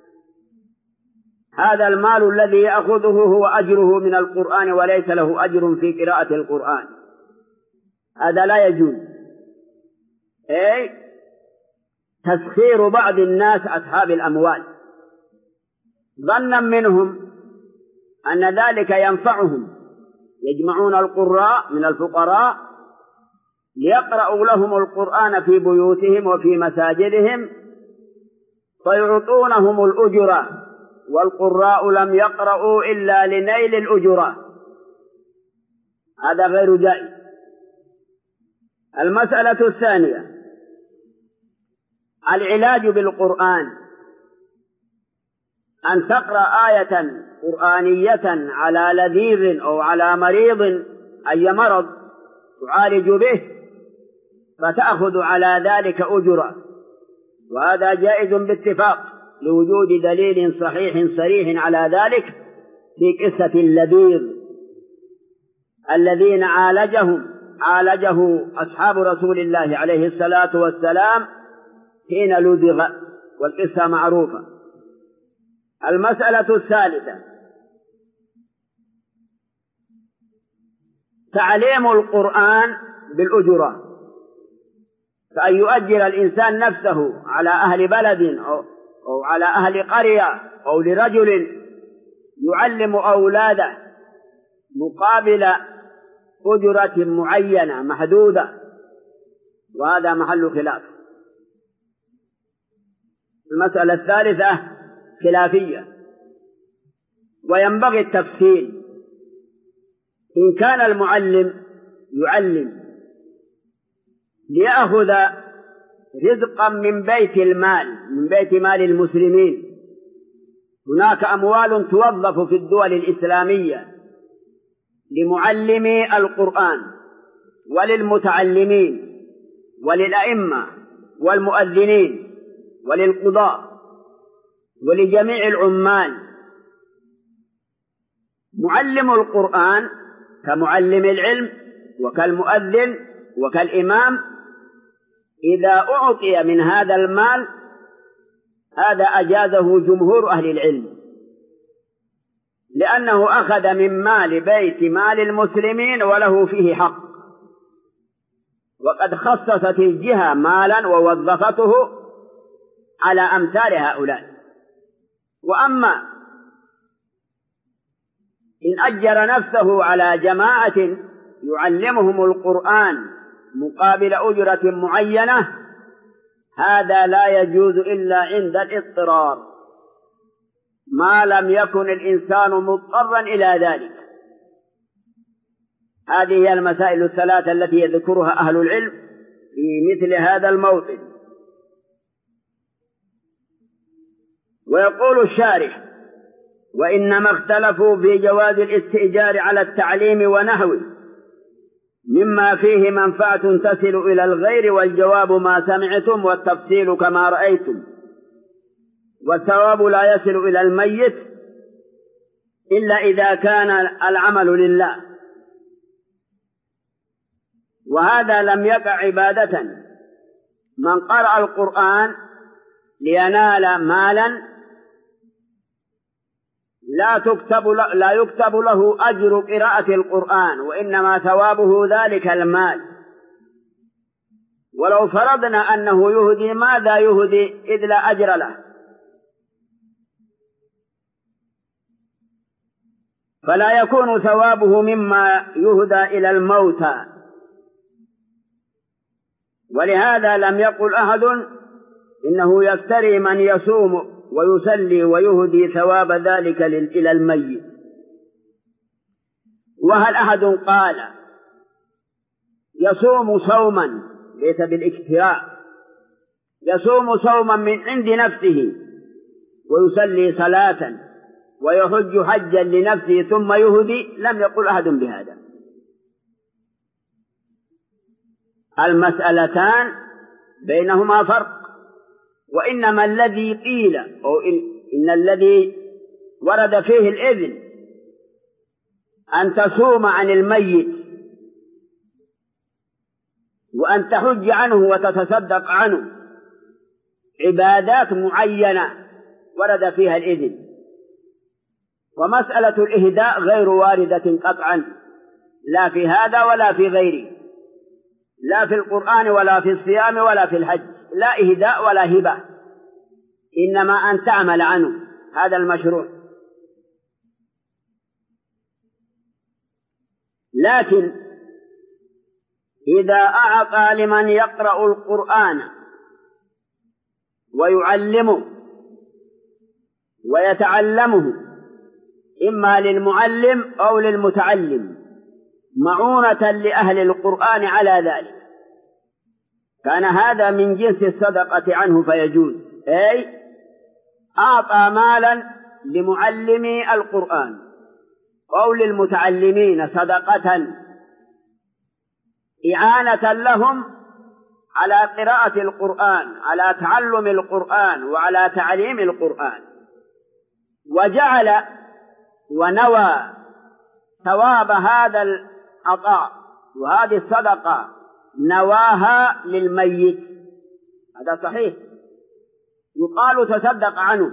A: هذا المال الذي يأخذه هو أجره من القرآن، وليس له أجر في قراءة القرآن. هذا لا يجوز. أي تسخير بعض الناس أصحاب الأموال ظنا منهم أن ذلك ينفعهم، يجمعون القراء من الفقراء ليقرأوا لهم القرآن في بيوتهم وفي مساجدهم، فيعطونهم الأجرة، والقراء لم يقرأوا إلا لنيل الأجرة. هذا غير جائز. المسألة الثانية العلاج بالقرآن، أن تقرأ آية قرآنية على لذيذ أو على مريض أي مرض تعالج به، فتأخذ على ذلك أجرا، وهذا جائز باتفاق لوجود دليل صحيح صريح على ذلك في قصة اللذيذ الذين عالجه أصحاب رسول الله عليه الصلاة والسلام حين لدغ، والقصة معروفة. المسألة الثالثة تعليم القرآن بالأجرة، فأن يؤجر الإنسان نفسه على أهل بلد أو على أهل قرية أو لرجل يعلم أولاده مقابل أجرة معينة محدودة، وهذا محل خلاف. المسألة الثالثة خلافية، وينبغي التفصيل. إن كان المعلم يعلم ليأخذ رزقا من بيت المال، من بيت مال المسلمين، هناك أموال توظف في الدول الإسلامية لمعلمي القرآن وللمتعلمين وللأئمة والمؤذنين وللقضاء ولجميع العمال. معلم القرآن كمعلم العلم وكالمؤذن وكالإمام، إذا أعطي من هذا المال هذا أجازه جمهور أهل العلم، لأنه أخذ من مال بيت مال المسلمين وله فيه حق، وقد خصصت الجهة مالا ووظفته على أمثال هؤلاء. وأما إن أجر نفسه على جماعة يعلمهم القرآن مقابل أجرة معينة، هذا لا يجوز إلا عند الاضطرار، ما لم يكن الإنسان مضطرا إلى ذلك. هذه هي المسائل الثلاثة التي يذكرها أهل العلم في مثل هذا الموطن. ويقول الشارح: وإنما اختلفوا في جواز الاستئجار على التعليم ونحوه مما فيه منفعة تصل إلى الغير، والجواب ما سمعتم، والتفصيل كما رأيتم، والثواب لا يصل إلى الميت إلا إذا كان العمل لله، وهذا لم يقع عبادة. من قرأ القرآن لينال مالا لا يكتب له أجر قراءة القرآن، وإنما ثوابه ذلك المال. ولو فرضنا أنه يهدي، ماذا يهدي إذ لا أجر له؟ فلا يكون ثوابه مما يهدى إلى الموتى. ولهذا لم يقل أحد إنه يفتري من يصوم ويصلي ويهدي ثواب ذلك إلى الميت. وهل أحد قال يصوم صوما ليس بالاكتراء، يصوم صوما من عند نفسه ويصلي صلاة ويحج حجا لنفسه ثم يهدي؟ لم يقل أحد بهذا. المسألتان بينهما فرق، وإنما الذي قيل أو إن الذي ورد فيه الإذن أن تصوم عن الميت وأن تحج عنه وتتصدق عنه عبادات معينة ورد فيها الإذن، ومسألة الإهداء غير واردة قطعا، لا في هذا ولا في غيره، لا في القرآن ولا في الصيام ولا في الحج، لا إهداء ولا هبة، إنما أن تعمل عنه، هذا المشروع. لكن إذا أعطى لمن يقرأ القرآن ويعلمه ويتعلمه، إما للمعلم أو للمتعلم، معونة لأهل القرآن على ذلك، كان هذا من جنس الصدقة عنه فيجوز، أي أعطى مالا لمعلمي القرآن أو للمتعلمين صدقة إعانة لهم على قراءة القرآن، على تعلم القرآن وعلى تعليم القرآن، وجعل ونوى ثواب هذا العطاء وهذه الصدقة نواها للميت، هذا صحيح، يقال تصدق عنه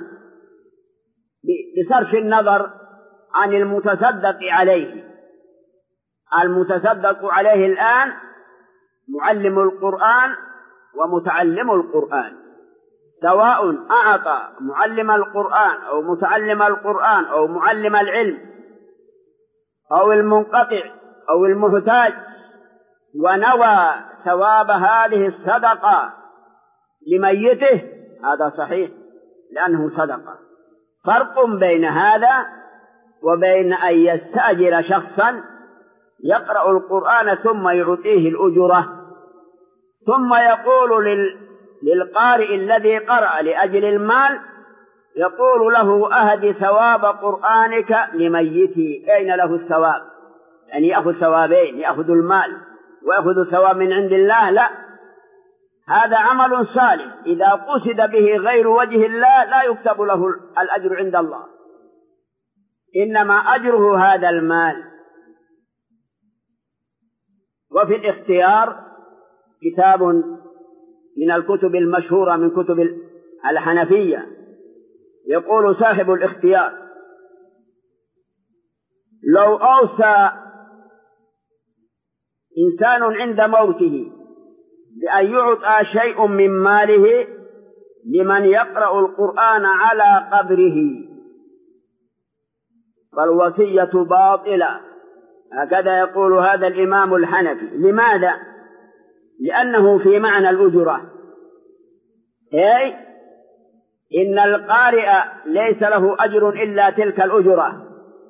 A: بصرف النظر عن المتصدق عليه. المتصدق عليه الآن معلم القرآن ومتعلم القرآن، سواء أعطى معلم القرآن أو متعلم القرآن أو معلم العلم أو المنقطع أو المحتاج، ونوى ثواب هذه الصدقة لميته، هذا صحيح لأنه صدقة. فرق بين هذا وبين أن يستأجر شخصا يقرأ القرآن ثم يعطيه الأجرة، ثم يقول للقارئ الذي قرأ لأجل المال، يقول له أهد ثواب قرآنك لميتي، أين له الثواب؟ يعني يأخذ ثوابين، يأخذ المال ويأخذ ثواب من عند الله؟ لا، هذا عمل صالح إذا قصد به غير وجه الله لا يكتب له الأجر عند الله، إنما أجره هذا المال. وفي الاختيار كتاب من الكتب المشهورة من كتب الحنفية، يقول صاحب الاختيار: لو أوصى إنسان عند موته بأن يعطى شيء من ماله لمن يقرأ القرآن على قبره فالوصية باطلة، هكذا يقول هذا الإمام الحنفي. لماذا؟ لأنه في معنى الأجرة، أي إن القارئ ليس له أجر إلا تلك الأجرة،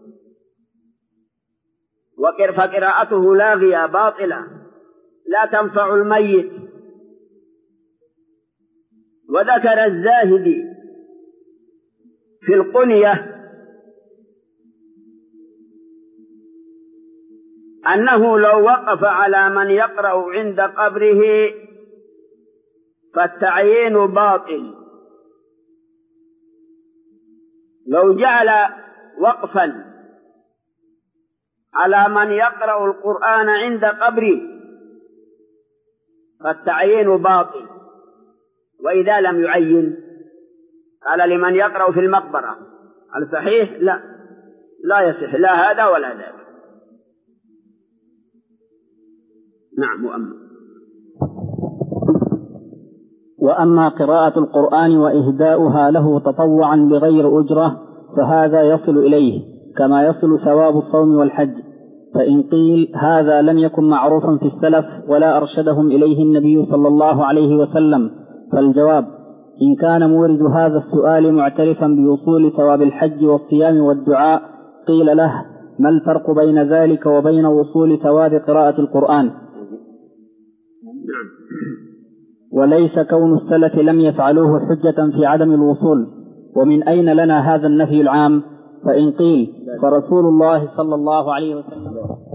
A: فقراءته لاغية باطلة لا تنفع الميت. وذكر الزاهدي في القنية أنه لو وقف على من يقرأ عند قبره فالتعيين باطل، لو جعل وقفا على من يقرأ القرآن عند قبره فالتعيين باطل، وإذا لم يعين قال لمن يقرأ في المقبرة، هل صحيح؟ لا يصح لا هذا ولا ذاك. نعم.
B: وأما قراءة القرآن وإهداؤها له تطوعا بغير أجرة فهذا يصل إليه كما يصل ثواب الصوم والحج. فإن قيل هذا لم يكن معروفا في السلف ولا أرشدهم إليه النبي صلى الله عليه وسلم، فالجواب: إن كان مورد هذا السؤال معترفا بوصول ثواب الحج والصيام والدعاء قيل له: ما الفرق بين ذلك وبين وصول ثواب قراءة القرآن؟ وليس كون السلف لم يفعلوه حجة في عدم الوصول، ومن أين لنا هذا النفي العام؟ فإن قيل فرسول الله صلى الله عليه وسلم.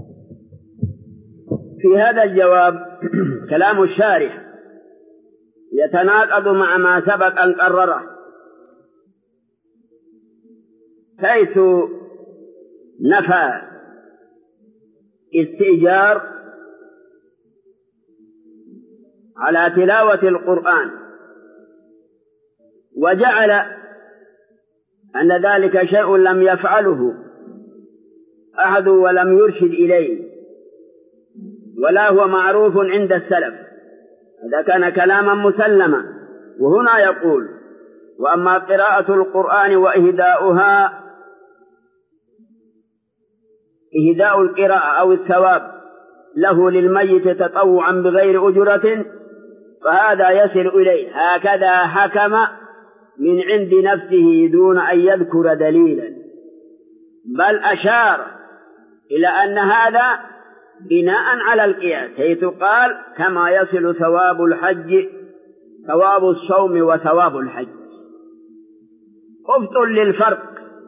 A: في هذا الجواب كلام الشارح يتناقض مع ما سبق أن قرره، حيث نفى استئجار على تلاوة القرآن وجعل أن ذلك شيء لم يفعله أحد ولم يرشد إليه ولا هو معروف عند السلف، هذا كان كلاما مسلما. وهنا يقول: وأما قراءة القرآن وإهداؤها، إهداء القراءة أو الثواب له للميت تطوعا بغير أجرة فهذا يصل إليه، هكذا حكم من عند نفسه دون أن يذكر دليلا، بل أشار إلى أن هذا بناء على القياس، حيث قال: كما يصل ثواب الحج ثواب الصوم وثواب الحج. خفت للفرق،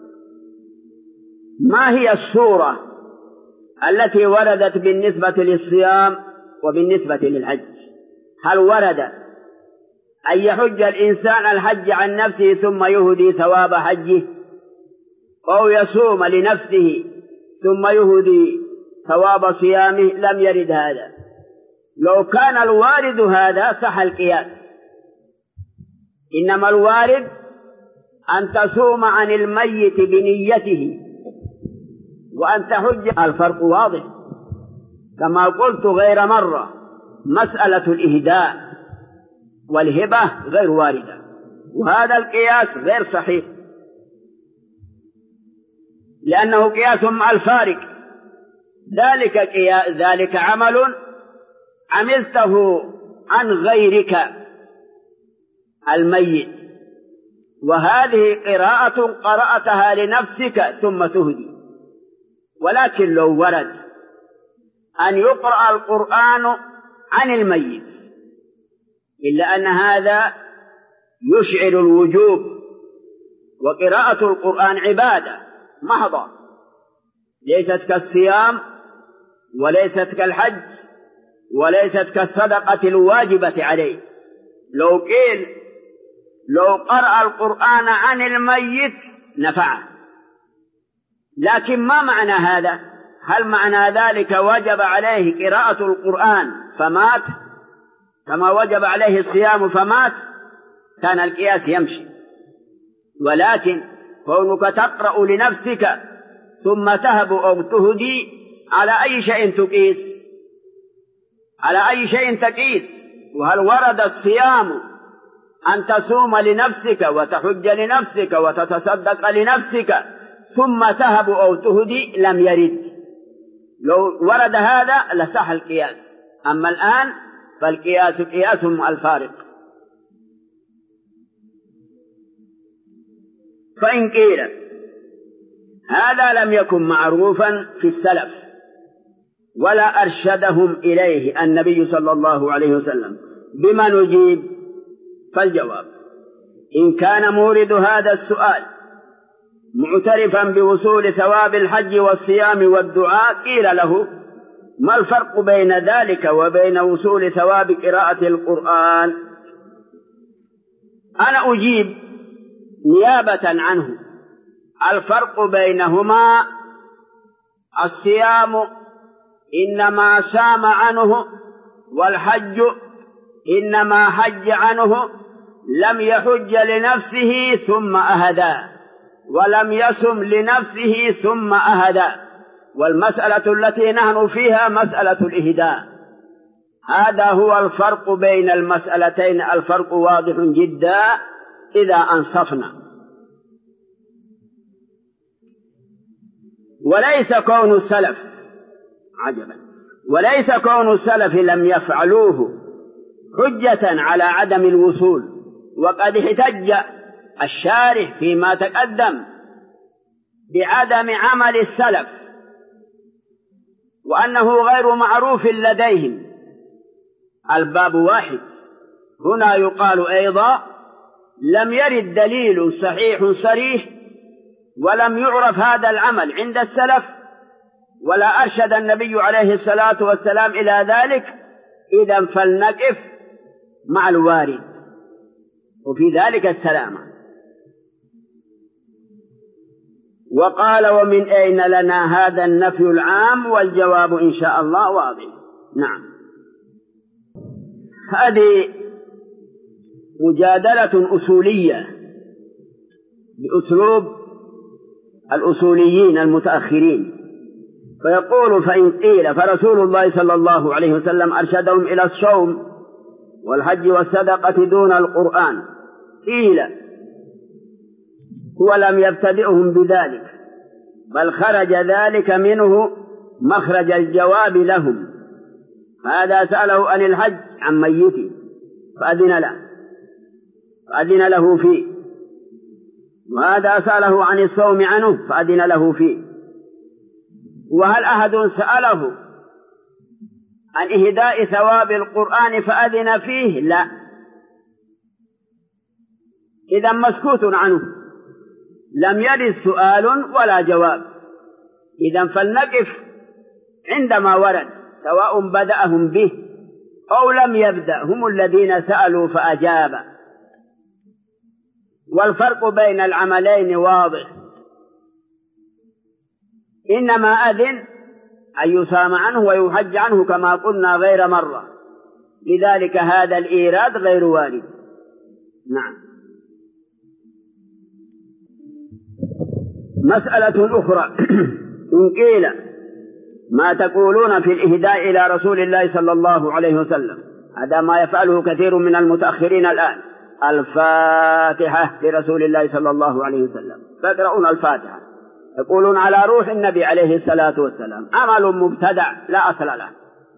A: ما هي الصورة التي وردت بالنسبة للصيام وبالنسبة للحج؟ هل ورد أن يحج الإنسان الحج عن نفسه ثم يهدي ثواب حجه، أو يصوم لنفسه ثم يهدي ثواب صيامه؟ لم يرد هذا. لو كان الوارد هذا صح القياس، إنما الوارد أن تصوم عن الميت بنيته وأن تحج. الفرق واضح كما قلت غير مرة، مسألة الإهداء والهبة غير واردة، وهذا القياس غير صحيح لأنه قياس مع الفارق. ذلك عمل عملته عن غيرك الميت، وهذه قراءة قرأتها لنفسك ثم تهدي. ولكن لو ورد أن يقرأ القرآن عن الميت، إلا أن هذا يشعر الوجوب، وقراءة القرآن عبادة محضة ليست كالصيام وليست كالحج وليست كالصدقة الواجبة عليه. لو قيل لو قرأ القرآن عن الميت نفعه، لكن ما معنى هذا؟ هل معنى ذلك وجب عليه قراءة القرآن فمات كما وجب عليه الصيام فمات؟ كان القياس يمشي. ولكن كونك تقرأ لنفسك ثم تهب أو تهدي، على أي شيء تقيس؟ على أي شيء تقيس؟ وهل ورد الصيام أن تصوم لنفسك وتحج لنفسك وتتصدق لنفسك ثم تهب أو تهدي؟ لم يرد. لو ورد هذا لصح القياس، أما الآن فالقياس قياس مع الفارق. فإن قيل هذا لم يكن معروفا في السلف ولا أرشدهم إليه النبي صلى الله عليه وسلم، بما نجيب؟ فالجواب: إن كان مورد هذا السؤال معترفا بوصول ثواب الحج والصيام والدعاء، قيل له: ما الفرق بين ذلك وبين وصول ثواب قراءة القرآن؟ أنا أجيب نيابة عنه: الفرق بينهما الصيام إنما سام عنه، والحج إنما حج عنه، لم يحج لنفسه ثم أهدى، ولم يصم لنفسه ثم أهدى. والمسألة التي نحن فيها مسألة الإهداء. هذا هو الفرق بين المسألتين، الفرق واضح جدا إذا أنصفنا. وليس كون السلف عجبا، وليس كون السلف لم يفعلوه حجة على عدم الوصول، وقد احتج الشارح فيما تقدم بعدم عمل السلف وأنه غير معروف لديهم. الباب واحد. هنا يقال أيضا: لم يرد دليل صحيح صريح ولم يعرف هذا العمل عند السلف، ولا أرشد النبي عليه الصلاة والسلام إلى ذلك. إذن فلنقف مع الوارد، وفي ذلك السلامة. وقال: ومن أين لنا هذا النفي العام؟ والجواب إن شاء الله واضح. نعم، هذه مجادلة أصولية بأسلوب الأصوليين المتأخرين، فيقول: فإن قيل فرسول الله صلى الله عليه وسلم أرشدهم إلى الصوم والحج والصدقة دون القرآن، قيل هو لم يبتدئهم بذلك، بل خرج ذلك منه مخرج الجواب لهم. هذا سأله عن الحج عن ميت فأذن له فيه، وهذا سأله عن الصوم عنه فأذن له فيه. وهل أحد سأله عن إهداء ثواب القرآن فأذن فيه؟ لا، إذا مسكوت عنه، لم يرد سؤال ولا جواب. إذا فلنقف عندما ورد، سواء بدأهم به أو لم يبدأ، هم الذين سألوا فأجاب. والفرق بين العملين واضح، إنما أذن أن يصام عنه ويحج عنه كما قلنا غير مرة، لذلك هذا الإيراد غير وارد. نعم. مسألة أخرى: إن قيل ما تقولون في الإهداء إلى رسول الله صلى الله عليه وسلم، هذا ما يفعله كثير من المتأخرين الآن، الفاتحة لرسول الله صلى الله عليه وسلم، فيقرؤون الفاتحة، يقولون على روح النبي عليه الصلاة والسلام، عمل مبتدع لا أصل له.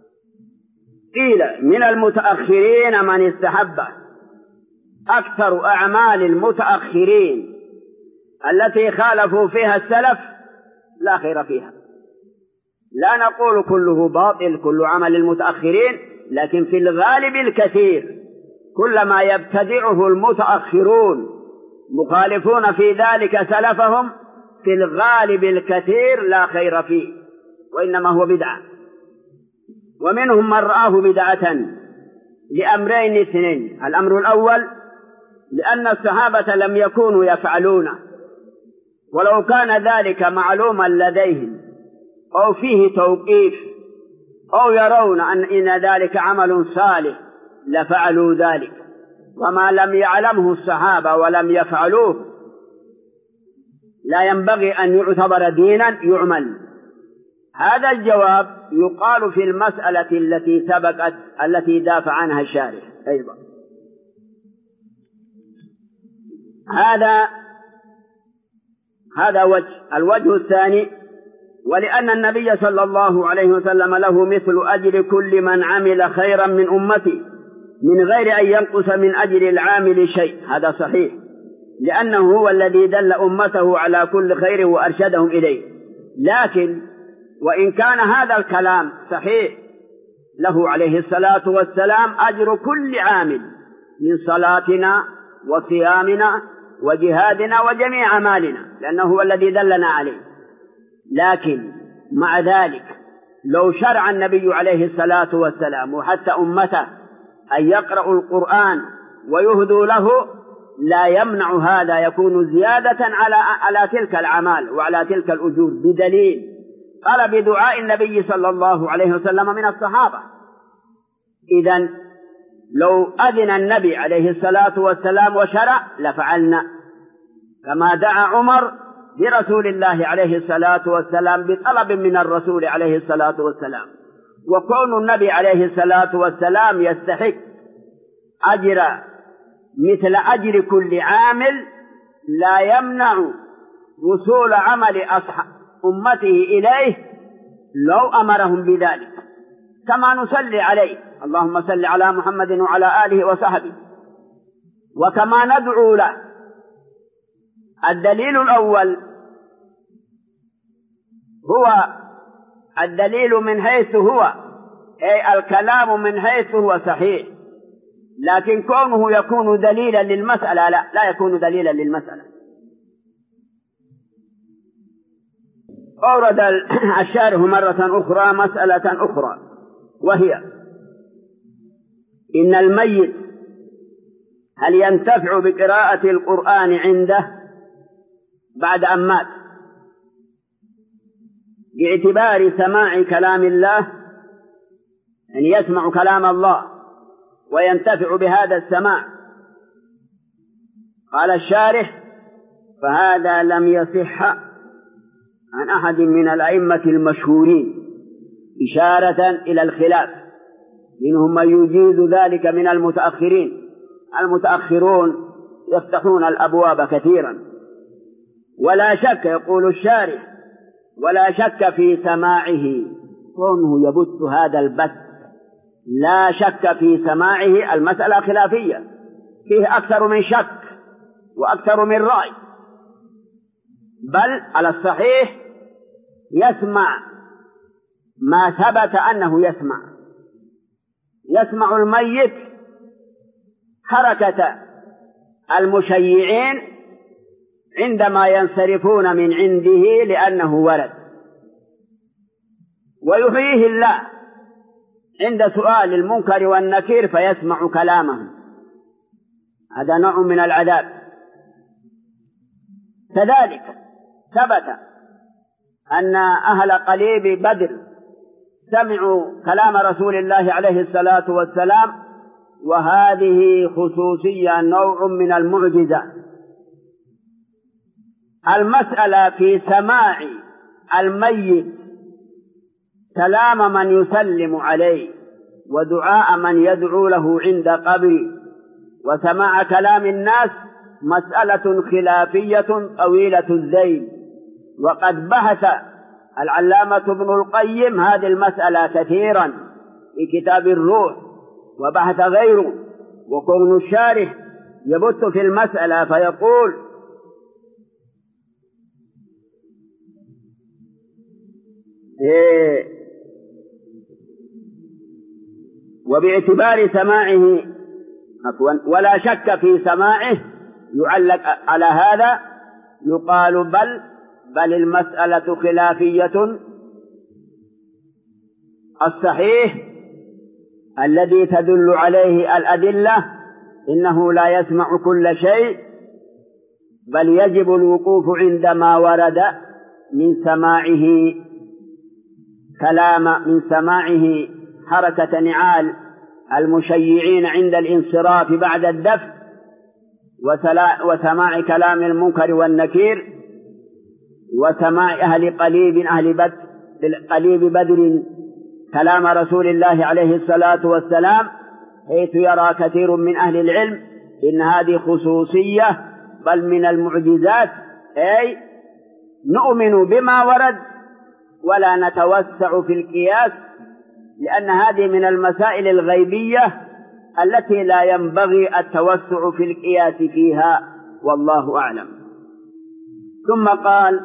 A: قيل من المتأخرين من استحبه. أكثر أعمال المتأخرين التي خالفوا فيها السلف لا خير فيها. لا نقول كله باطل كل عمل المتأخرين، لكن في الغالب الكثير كل ما يبتدعه المتأخرون مخالفون في ذلك سلفهم، في الغالب الكثير لا خير فيه، وإنما هو بدعة. ومنهم من رآه بدعة لأمرين اثنين: الأمر الأول لأن الصحابة لم يكونوا يفعلونه، ولو كان ذلك معلوما لديهم أو فيه توقيف أو يرون أن ذلك عمل صالح لفعلوا ذلك، وما لم يعلمه الصحابة ولم يفعلوه لا ينبغي أن يعتبر دينا يعمل. هذا الجواب يقال في المسألة التي سبقت التي دافع عنها الشارح أيضا. هذا وجه. الوجه الثاني: ولأن النبي صلى الله عليه وسلم له مثل أجر كل من عمل خيرا من أمتي من غير أن ينقص من أجر العامل شيء. هذا صحيح، لأنه هو الذي دل أمته على كل خير وأرشدهم إليه. لكن وإن كان هذا الكلام صحيح، له عليه الصلاة والسلام أجر كل عامل من صلاتنا وصيامنا وجهادنا وجميع أعمالنا، لأنه هو الذي دلنا عليه. لكن مع ذلك لو شرع النبي عليه الصلاة والسلام وحتى أمته أن يقرأوا القرآن ويهدوا له، لا يمنع هذا يكون زيادة على تلك الأعمال وعلى تلك الأجور، بدليل قال بدعاء النبي صلى الله عليه وسلم من الصحابة. إذن لو أذن النبي عليه الصلاة والسلام وشرع لفعلنا، كما دعا عمر برسول الله عليه الصلاة والسلام بطلب من الرسول عليه الصلاة والسلام. وكون النبي عليه الصلاة والسلام يستحق أجر مثل أجر كل عامل لا يمنع وصول عمل أمته إليه لو أمرهم بذلك، كما نصلي عليه: اللهم صل على محمد وعلى آله وصحبه، وكما ندعو له. الدليل الأول هو الدليل من حيث هو، أي الكلام من حيث هو صحيح، لكن كونه يكون دليلا للمسألة لا يكون دليلا للمسألة. أورد الشارح مرة أخرى مسألة أخرى، وهي إن الميت هل ينتفع بقراءة القرآن عنده بعد أن مات، باعتبار سماع كلام الله، أن يسمع كلام الله وينتفع بهذا السماع؟ قال الشارح: فهذا لم يصح عن أحد من الأئمة المشهورين، إشارة إلى الخلاف، منهم من يجيز ذلك من المتأخرين. المتأخرون يفتحون الأبواب كثيرا، ولا شك يقول الشارح ولا شك في سماعه، كونه يبث هذا البث لا شك في سماعه. المسألة خلافية، فيه أكثر من شك وأكثر من رأي، بل على الصحيح يسمع ما ثبت أنه يسمع الميت حركة المشيعين عندما ينصرفون من عنده لأنه ورد، ويحييه الله عند سؤال المنكر والنكير فيسمع كلامهم، هذا نوع من العذاب. كذلك ثبت أن أهل قليب بدر سمعوا كلام رسول الله عليه الصلاة والسلام، وهذه خصوصية نوع من المعجزة. المسألة في سماع الميت سلام من يسلم عليه ودعاء من يدعو له عند قبره، وسماع كلام الناس مسألة خلافية طويلة الذيل، وقد بحث العلامة ابن القيم هذه المسألة كثيرا في كتاب الروح، وبحث غيره، وكون الشارح يبت في المسألة فيقول وباعتبار سماعه ولا شك في سماعه يعلق على هذا، يقال بل المسألة خلافية. الصحيح الذي تدل عليه الأدلة إنه لا يسمع كل شيء، بل يجب الوقوف عندما ورد من سماعه حركة نعال المشيعين عند الانصراف بعد الدفن، وسماع كلام المنكر والنكير، وسماع أهل قليب بدر كلام رسول الله عليه الصلاة والسلام، حيث يرى كثير من أهل العلم إن هذه خصوصية بل من المعجزات، أي نؤمن بما ورد ولا نتوسع في القياس، لأن هذه من المسائل الغيبية التي لا ينبغي التوسع في القياس فيها، والله أعلم. ثم قال: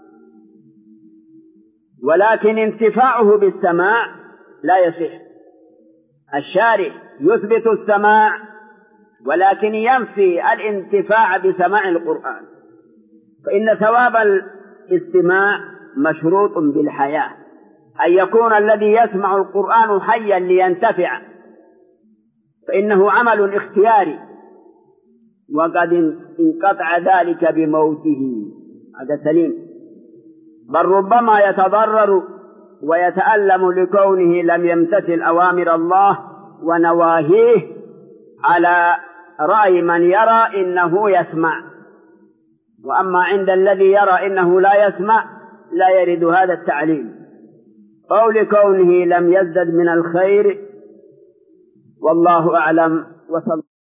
A: ولكن انتفاعه بالسماع لا يصح. الشارح يثبت السماع ولكن ينفي الانتفاع بسماع القرآن، فإن ثواب الاستماع مشروط بالحياة، أن يكون الذي يسمع القرآن حيا لينتفع، فإنه عمل اختياري، وقد انقطع ذلك بموته، هذا سليم، بل ربما يتضرر ويتألم لكونه لم يمتثل أوامر الله ونواهيه، على رأي من يرى إنه يسمع. وأما عند الذي يرى إنه لا يسمع لا يرد هذا التعليل، قول كونه لم يزدد من الخير، والله أعلم. وصل